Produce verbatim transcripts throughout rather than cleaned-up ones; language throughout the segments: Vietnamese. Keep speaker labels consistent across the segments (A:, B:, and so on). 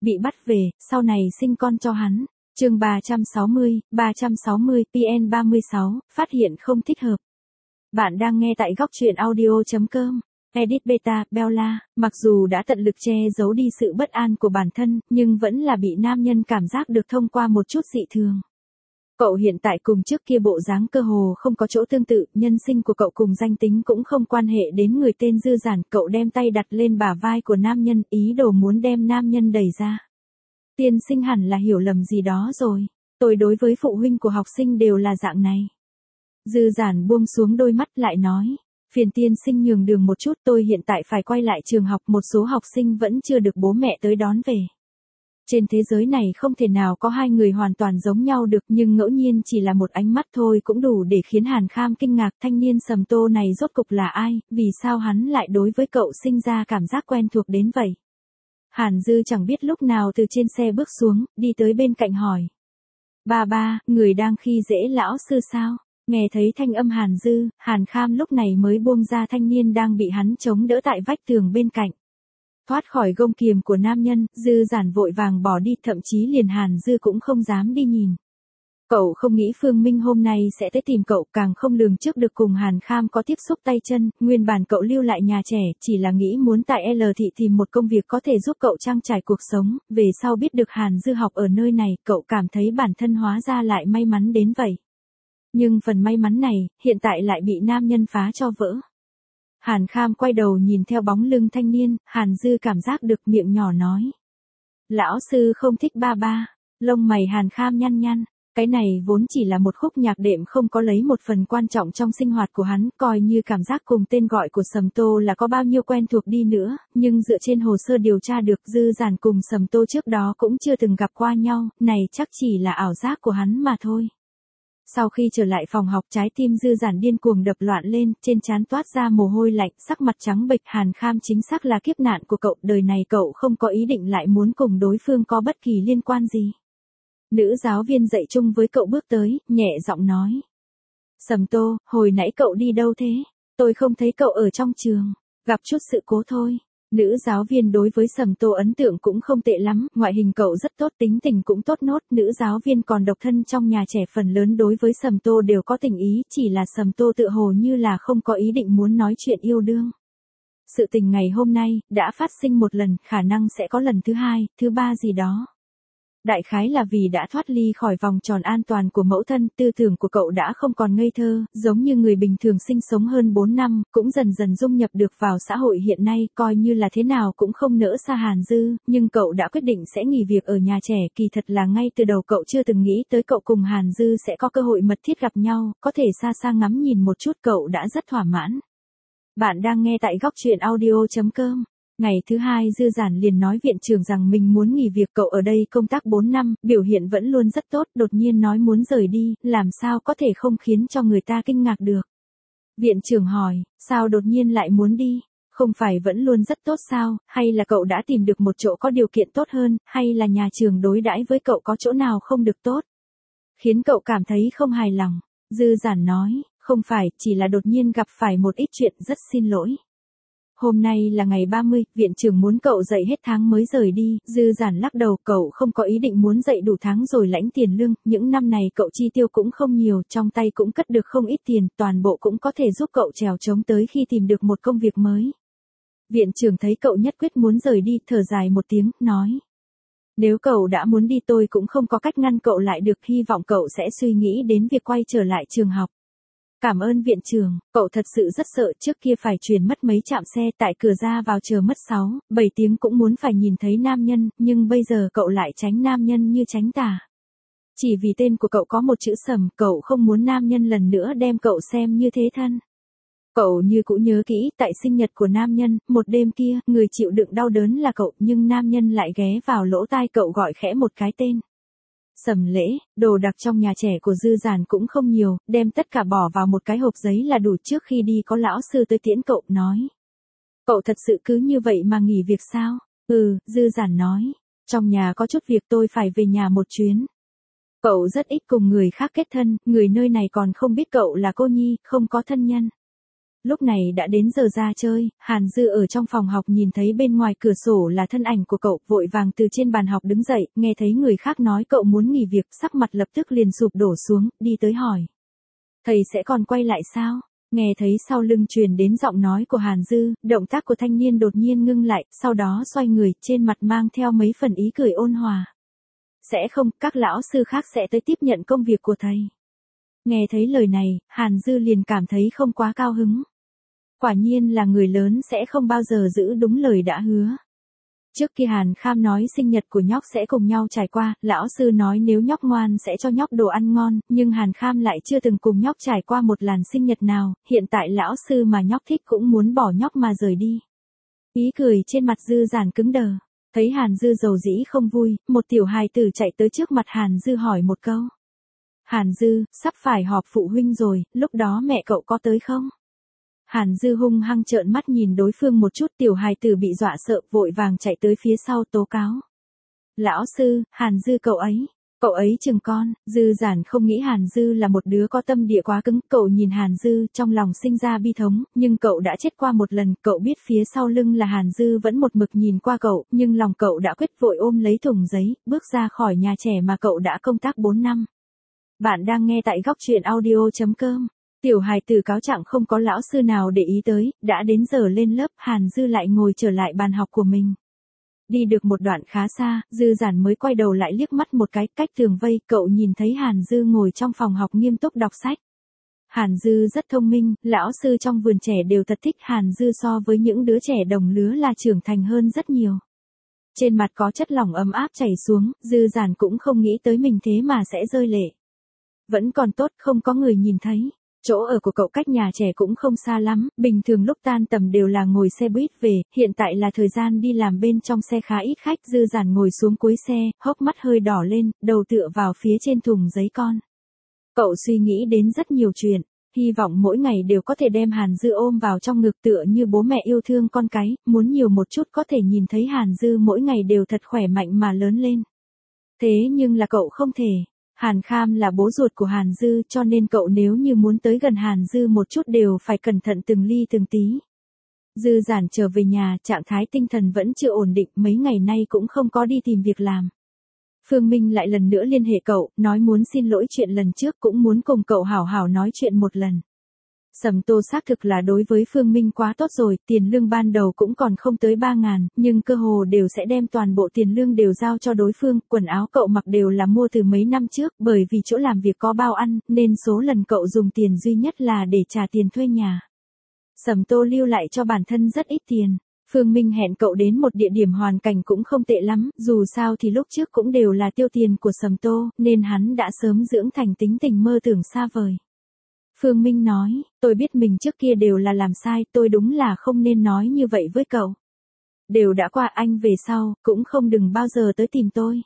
A: bị bắt về, sau này sinh con cho hắn. Chương ba trăm sáu mươi, ba trăm sáu mươi, P N ba mươi sáu, phát hiện không thích hợp. Bạn đang nghe tại góc truyện audio chấm com. Edit Beta, Bella, mặc dù đã tận lực che giấu đi sự bất an của bản thân, nhưng vẫn là bị nam nhân cảm giác được thông qua một chút dị thường. Cậu hiện tại cùng trước kia bộ dáng cơ hồ không có chỗ tương tự, nhân sinh của cậu cùng danh tính cũng không quan hệ đến người tên Dư Giản. Cậu đem tay đặt lên bả vai của nam nhân, ý đồ muốn đem nam nhân đẩy ra. Tiên sinh hẳn là hiểu lầm gì đó rồi. Tôi đối với phụ huynh của học sinh đều là dạng này. Dư Giản buông xuống đôi mắt lại nói. Phiền tiên sinh nhường đường một chút, tôi hiện tại phải quay lại trường học, một số học sinh vẫn chưa được bố mẹ tới đón về. Trên thế giới này không thể nào có hai người hoàn toàn giống nhau được, nhưng ngẫu nhiên chỉ là một ánh mắt thôi cũng đủ để khiến Hàn Kham kinh ngạc. Thanh niên Sầm Tô này rốt cục là ai, vì sao hắn lại đối với cậu sinh ra cảm giác quen thuộc đến vậy? Hàn Dư chẳng biết lúc nào từ trên xe bước xuống, đi tới bên cạnh hỏi. Ba ba, người đang khi dễ lão sư sao? Nghe thấy thanh âm Hàn Dư, Hàn Kham lúc này mới buông ra thanh niên đang bị hắn chống đỡ tại vách tường bên cạnh. Thoát khỏi gông kiềm của nam nhân, Dư Giản vội vàng bỏ đi, thậm chí liền Hàn Dư cũng không dám đi nhìn. Cậu không nghĩ Phương Minh hôm nay sẽ tới tìm cậu, càng không lường trước được cùng Hàn Kham có tiếp xúc tay chân. Nguyên bản cậu lưu lại nhà trẻ, chỉ là nghĩ muốn tại L thị tìm một công việc có thể giúp cậu trang trải cuộc sống. Về sau biết được Hàn Dư học ở nơi này, cậu cảm thấy bản thân hóa ra lại may mắn đến vậy. Nhưng phần may mắn này, hiện tại lại bị nam nhân phá cho vỡ. Hàn Kham quay đầu nhìn theo bóng lưng thanh niên, Hàn Dư cảm giác được, miệng nhỏ nói. Lão sư không thích ba ba. Lông mày Hàn Kham nhăn nhăn. Cái này vốn chỉ là một khúc nhạc đệm không có lấy một phần quan trọng trong sinh hoạt của hắn, coi như cảm giác cùng tên gọi của Sầm Tô là có bao nhiêu quen thuộc đi nữa, nhưng dựa trên hồ sơ điều tra được Dư Giản cùng Sầm Tô trước đó cũng chưa từng gặp qua nhau, này chắc chỉ là ảo giác của hắn mà thôi. Sau khi trở lại phòng học, trái tim Dư Giản điên cuồng đập loạn lên, trên trán toát ra mồ hôi lạnh, sắc mặt trắng bệch. Hàn Kham chính xác là kiếp nạn của cậu, đời này cậu không có ý định lại muốn cùng đối phương có bất kỳ liên quan gì. Nữ giáo viên dạy chung với cậu bước tới, nhẹ giọng nói. Sầm Tô, hồi nãy cậu đi đâu thế? Tôi không thấy cậu ở trong trường, gặp chút sự cố thôi. Nữ giáo viên đối với Sầm Tô ấn tượng cũng không tệ lắm, ngoại hình cậu rất tốt, tính tình cũng tốt nốt. Nữ giáo viên còn độc thân trong nhà trẻ, phần lớn đối với Sầm Tô đều có tình ý, chỉ là Sầm Tô tựa hồ như là không có ý định muốn nói chuyện yêu đương. Sự tình ngày hôm nay, đã phát sinh một lần, khả năng sẽ có lần thứ hai, thứ ba gì đó. Đại khái là vì đã thoát ly khỏi vòng tròn an toàn của mẫu thân, tư tưởng của cậu đã không còn ngây thơ, giống như người bình thường sinh sống hơn bốn năm, cũng dần dần dung nhập được vào xã hội hiện nay, coi như là thế nào cũng không nỡ xa Hàn Dư, nhưng cậu đã quyết định sẽ nghỉ việc ở nhà trẻ. Kỳ thật là ngay từ đầu cậu chưa từng nghĩ tới cậu cùng Hàn Dư sẽ có cơ hội mật thiết gặp nhau, có thể xa xa ngắm nhìn một chút cậu đã rất thỏa mãn. Bạn đang nghe tại góc truyện audio chấm com. Ngày thứ hai Dư Giản liền nói viện trưởng rằng mình muốn nghỉ việc. Cậu ở đây công tác bốn năm, biểu hiện vẫn luôn rất tốt, đột nhiên nói muốn rời đi, làm sao có thể không khiến cho người ta kinh ngạc được. Viện trưởng hỏi, sao đột nhiên lại muốn đi? Không phải vẫn luôn rất tốt sao, hay là cậu đã tìm được một chỗ có điều kiện tốt hơn, hay là nhà trường đối đãi với cậu có chỗ nào không được tốt, khiến cậu cảm thấy không hài lòng? Dư Giản nói, không phải, chỉ là đột nhiên gặp phải một ít chuyện, rất xin lỗi. Hôm nay là ngày ba mươi, viện trưởng muốn cậu dạy hết tháng mới rời đi. Dư Giản lắc đầu, cậu không có ý định muốn dạy đủ tháng rồi lãnh tiền lương, những năm này cậu chi tiêu cũng không nhiều, trong tay cũng cất được không ít tiền, toàn bộ cũng có thể giúp cậu trèo trống tới khi tìm được một công việc mới. Viện trưởng thấy cậu nhất quyết muốn rời đi, thở dài một tiếng, nói. Nếu cậu đã muốn đi tôi cũng không có cách ngăn cậu lại được, hy vọng cậu sẽ suy nghĩ đến việc quay trở lại trường học. Cảm ơn viện trưởng, cậu thật sự rất sợ, trước kia phải chuyển mất mấy trạm xe, tại cửa ra vào chờ mất sáu, bảy tiếng cũng muốn phải nhìn thấy nam nhân, nhưng bây giờ cậu lại tránh nam nhân như tránh tà. Chỉ vì tên của cậu có một chữ Sầm, cậu không muốn nam nhân lần nữa đem cậu xem như thế thân. Cậu như cũ nhớ kỹ, tại sinh nhật của nam nhân, một đêm kia, người chịu đựng đau đớn là cậu, nhưng nam nhân lại ghé vào lỗ tai cậu gọi khẽ một cái tên. Sầm Lễ. Đồ đạc trong nhà trẻ của Dư Giản cũng không nhiều, đem tất cả bỏ vào một cái hộp giấy là đủ. Trước khi đi có lão sư tới tiễn cậu, nói. Cậu thật sự cứ như vậy mà nghỉ việc sao? Ừ, Dư Giản nói. Trong nhà có chút việc tôi phải về nhà một chuyến. Cậu rất ít cùng người khác kết thân, người nơi này còn không biết cậu là cô nhi, không có thân nhân. Lúc này đã đến giờ ra chơi, Hàn Dư ở trong phòng học nhìn thấy bên ngoài cửa sổ là thân ảnh của cậu, vội vàng từ trên bàn học đứng dậy, nghe thấy người khác nói cậu muốn nghỉ việc, sắc mặt lập tức liền sụp đổ xuống, đi tới hỏi. Thầy sẽ còn quay lại sao? Nghe thấy sau lưng truyền đến giọng nói của Hàn Dư, động tác của thanh niên đột nhiên ngưng lại, sau đó xoay người, trên mặt mang theo mấy phần ý cười ôn hòa. Sẽ không, các lão sư khác sẽ tới tiếp nhận công việc của thầy. Nghe thấy lời này, Hàn Dư liền cảm thấy không quá cao hứng. Quả nhiên là người lớn sẽ không bao giờ giữ đúng lời đã hứa. Trước khi Hàn Kham nói sinh nhật của nhóc sẽ cùng nhau trải qua, lão sư nói nếu nhóc ngoan sẽ cho nhóc đồ ăn ngon, nhưng Hàn Kham lại chưa từng cùng nhóc trải qua một làn sinh nhật nào, hiện tại lão sư mà nhóc thích cũng muốn bỏ nhóc mà rời đi. Ý cười trên mặt Dư Giản cứng đờ, thấy Hàn Dư dầu dĩ không vui, một tiểu hài tử chạy tới trước mặt Hàn Dư hỏi một câu. Hàn Dư, sắp phải họp phụ huynh rồi, lúc đó mẹ cậu có tới không? Hàn Dư hung hăng trợn mắt nhìn đối phương một chút, tiểu hài tử bị dọa sợ, vội vàng chạy tới phía sau tố cáo. Lão sư, Hàn Dư cậu ấy, cậu ấy chừng con. Dư Giản không nghĩ Hàn Dư là một đứa có tâm địa quá cứng, cậu nhìn Hàn Dư trong lòng sinh ra bi thống, nhưng cậu đã chết qua một lần, cậu biết phía sau lưng là Hàn Dư vẫn một mực nhìn qua cậu, nhưng lòng cậu đã quyết vội ôm lấy thùng giấy, bước ra khỏi nhà trẻ mà cậu đã công tác bốn năm. Bạn đang nghe tại góc truyện audio chấm com. Tiểu hài tử cáo trạng không có lão sư nào để ý tới, đã đến giờ lên lớp, Hàn Dư lại ngồi trở lại bàn học của mình. Đi được một đoạn khá xa, Dư Giản mới quay đầu lại liếc mắt một cái, cách tường vây, cậu nhìn thấy Hàn Dư ngồi trong phòng học nghiêm túc đọc sách. Hàn Dư rất thông minh, lão sư trong vườn trẻ đều thật thích Hàn Dư so với những đứa trẻ đồng lứa là trưởng thành hơn rất nhiều. Trên mặt có chất lỏng ấm áp chảy xuống, Dư Giản cũng không nghĩ tới mình thế mà sẽ rơi lệ. Vẫn còn tốt không có người nhìn thấy. Chỗ ở của cậu cách nhà trẻ cũng không xa lắm, bình thường lúc tan tầm đều là ngồi xe buýt về, hiện tại là thời gian đi làm bên trong xe khá ít khách. Dư Giản ngồi xuống cuối xe, hốc mắt hơi đỏ lên, đầu tựa vào phía trên thùng giấy con. Cậu suy nghĩ đến rất nhiều chuyện, hy vọng mỗi ngày đều có thể đem Hàn Dư ôm vào trong ngực tựa như bố mẹ yêu thương con cái, muốn nhiều một chút có thể nhìn thấy Hàn Dư mỗi ngày đều thật khỏe mạnh mà lớn lên. Thế nhưng là cậu không thể. Hàn Kham là bố ruột của Hàn Dư cho nên cậu nếu như muốn tới gần Hàn Dư một chút đều phải cẩn thận từng ly từng tí. Dư Giản trở về nhà, trạng thái tinh thần vẫn chưa ổn định, mấy ngày nay cũng không có đi tìm việc làm. Phương Minh lại lần nữa liên hệ cậu, nói muốn xin lỗi chuyện lần trước, cũng muốn cùng cậu hảo hảo nói chuyện một lần. Sầm Tô xác thực là đối với Phương Minh quá tốt rồi, tiền lương ban đầu cũng còn không tới ba ngàn, nhưng cơ hồ đều sẽ đem toàn bộ tiền lương đều giao cho đối phương, quần áo cậu mặc đều là mua từ mấy năm trước, bởi vì chỗ làm việc có bao ăn, nên số lần cậu dùng tiền duy nhất là để trả tiền thuê nhà. Sầm Tô lưu lại cho bản thân rất ít tiền. Phương Minh hẹn cậu đến một địa điểm hoàn cảnh cũng không tệ lắm, dù sao thì lúc trước cũng đều là tiêu tiền của Sầm Tô, nên hắn đã sớm dưỡng thành tính tình mơ tưởng xa vời. Phương Minh nói, tôi biết mình trước kia đều là làm sai, tôi đúng là không nên nói như vậy với cậu. Đều đã qua, anh về sau, cũng không đừng bao giờ tới tìm tôi.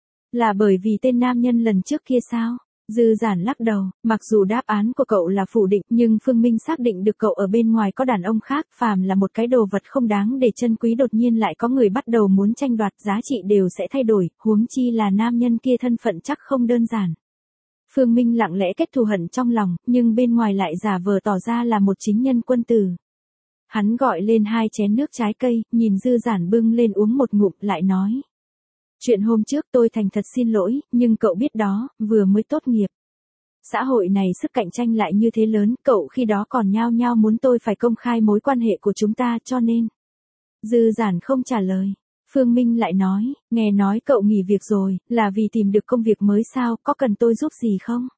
A: Là bởi vì tên nam nhân lần trước kia sao? Dư Giản lắc đầu, mặc dù đáp án của cậu là phủ định, nhưng Phương Minh xác định được cậu ở bên ngoài có đàn ông khác, phàm là một cái đồ vật không đáng để trân quý đột nhiên lại có người bắt đầu muốn tranh đoạt, giá trị đều sẽ thay đổi, huống chi là nam nhân kia thân phận chắc không đơn giản. Phương Minh lặng lẽ kết thù hận trong lòng, nhưng bên ngoài lại giả vờ tỏ ra là một chính nhân quân tử. Hắn gọi lên hai chén nước trái cây, nhìn Dư Giản bưng lên uống một ngụm, lại nói. Chuyện hôm trước tôi thành thật xin lỗi, nhưng cậu biết đó, vừa mới tốt nghiệp. Xã hội này sức cạnh tranh lại như thế lớn, cậu khi đó còn nhao nhao muốn tôi phải công khai mối quan hệ của chúng ta cho nên. Dư Giản không trả lời. Phương Minh lại nói, nghe nói cậu nghỉ việc rồi, là vì tìm được công việc mới sao, có cần tôi giúp gì không?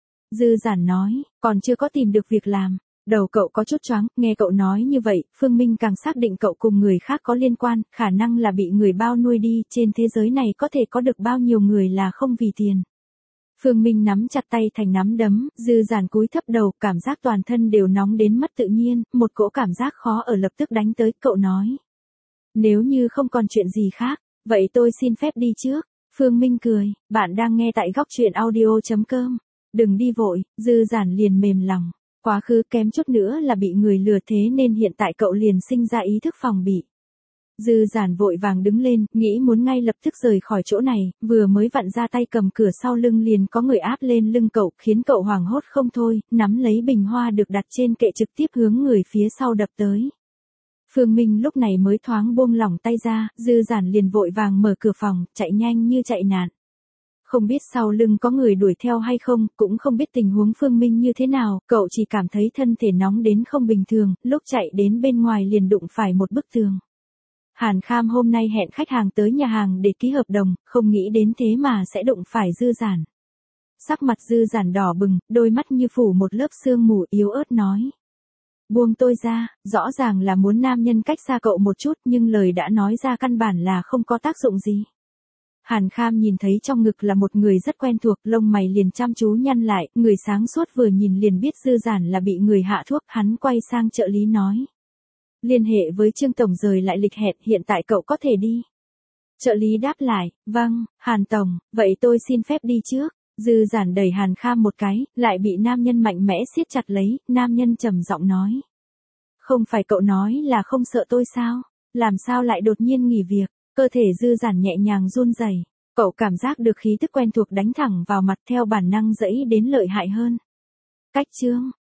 A: Dư Giản nói, còn chưa có tìm được việc làm. Đầu cậu có chút choáng, nghe cậu nói như vậy, Phương Minh càng xác định cậu cùng người khác có liên quan, khả năng là bị người bao nuôi đi, trên thế giới này có thể có được bao nhiêu người là không vì tiền. Phương Minh nắm chặt tay thành nắm đấm, Dư Giản cúi thấp đầu, cảm giác toàn thân đều nóng đến mất tự nhiên, một cỗ cảm giác khó ở lập tức đánh tới, cậu nói. Nếu như không còn chuyện gì khác, vậy tôi xin phép đi trước. Phương Minh cười, bạn đang nghe tại góc truyện audio chấm com. Đừng đi vội, Dư Giản liền mềm lòng. Quá khứ kém chút nữa là bị người lừa thế nên hiện tại cậu liền sinh ra ý thức phòng bị. Dư Giản vội vàng đứng lên, nghĩ muốn ngay lập tức rời khỏi chỗ này, vừa mới vặn ra tay cầm cửa sau lưng liền có người áp lên lưng cậu, khiến cậu hoảng hốt không thôi, nắm lấy bình hoa được đặt trên kệ trực tiếp hướng người phía sau đập tới. Phương Minh lúc này mới thoáng buông lỏng tay ra, Dư Giản liền vội vàng mở cửa phòng, chạy nhanh như chạy nạn. Không biết sau lưng có người đuổi theo hay không, cũng không biết tình huống Phương Minh như thế nào, cậu chỉ cảm thấy thân thể nóng đến không bình thường, lúc chạy đến bên ngoài liền đụng phải một bức tường. Hàn Kham hôm nay hẹn khách hàng tới nhà hàng để ký hợp đồng, không nghĩ đến thế mà sẽ đụng phải Dư Giản. Sắc mặt Dư Giản đỏ bừng, đôi mắt như phủ một lớp sương mù, yếu ớt nói. Buông tôi ra, rõ ràng là muốn nam nhân cách xa cậu một chút nhưng lời đã nói ra căn bản là không có tác dụng gì. Hàn Kham nhìn thấy trong ngực là một người rất quen thuộc, lông mày liền chăm chú nhăn lại, người sáng suốt vừa nhìn liền biết Dư Giản là bị người hạ thuốc, hắn quay sang trợ lý nói. Liên hệ với Trương Tổng rời lại lịch hẹn, hiện tại cậu có thể đi. Trợ lý đáp lại, vâng, Hàn Tổng, vậy tôi xin phép đi trước. Dư Giản đẩy Hàn Kham một cái, lại bị nam nhân mạnh mẽ siết chặt lấy, nam nhân trầm giọng nói. Không phải cậu nói là không sợ tôi sao? Làm sao lại đột nhiên nghỉ việc? Cơ thể Dư Giản nhẹ nhàng run rẩy, cậu cảm giác được khí tức quen thuộc đánh thẳng vào mặt, theo bản năng dẫy đến lợi hại hơn. Cách chương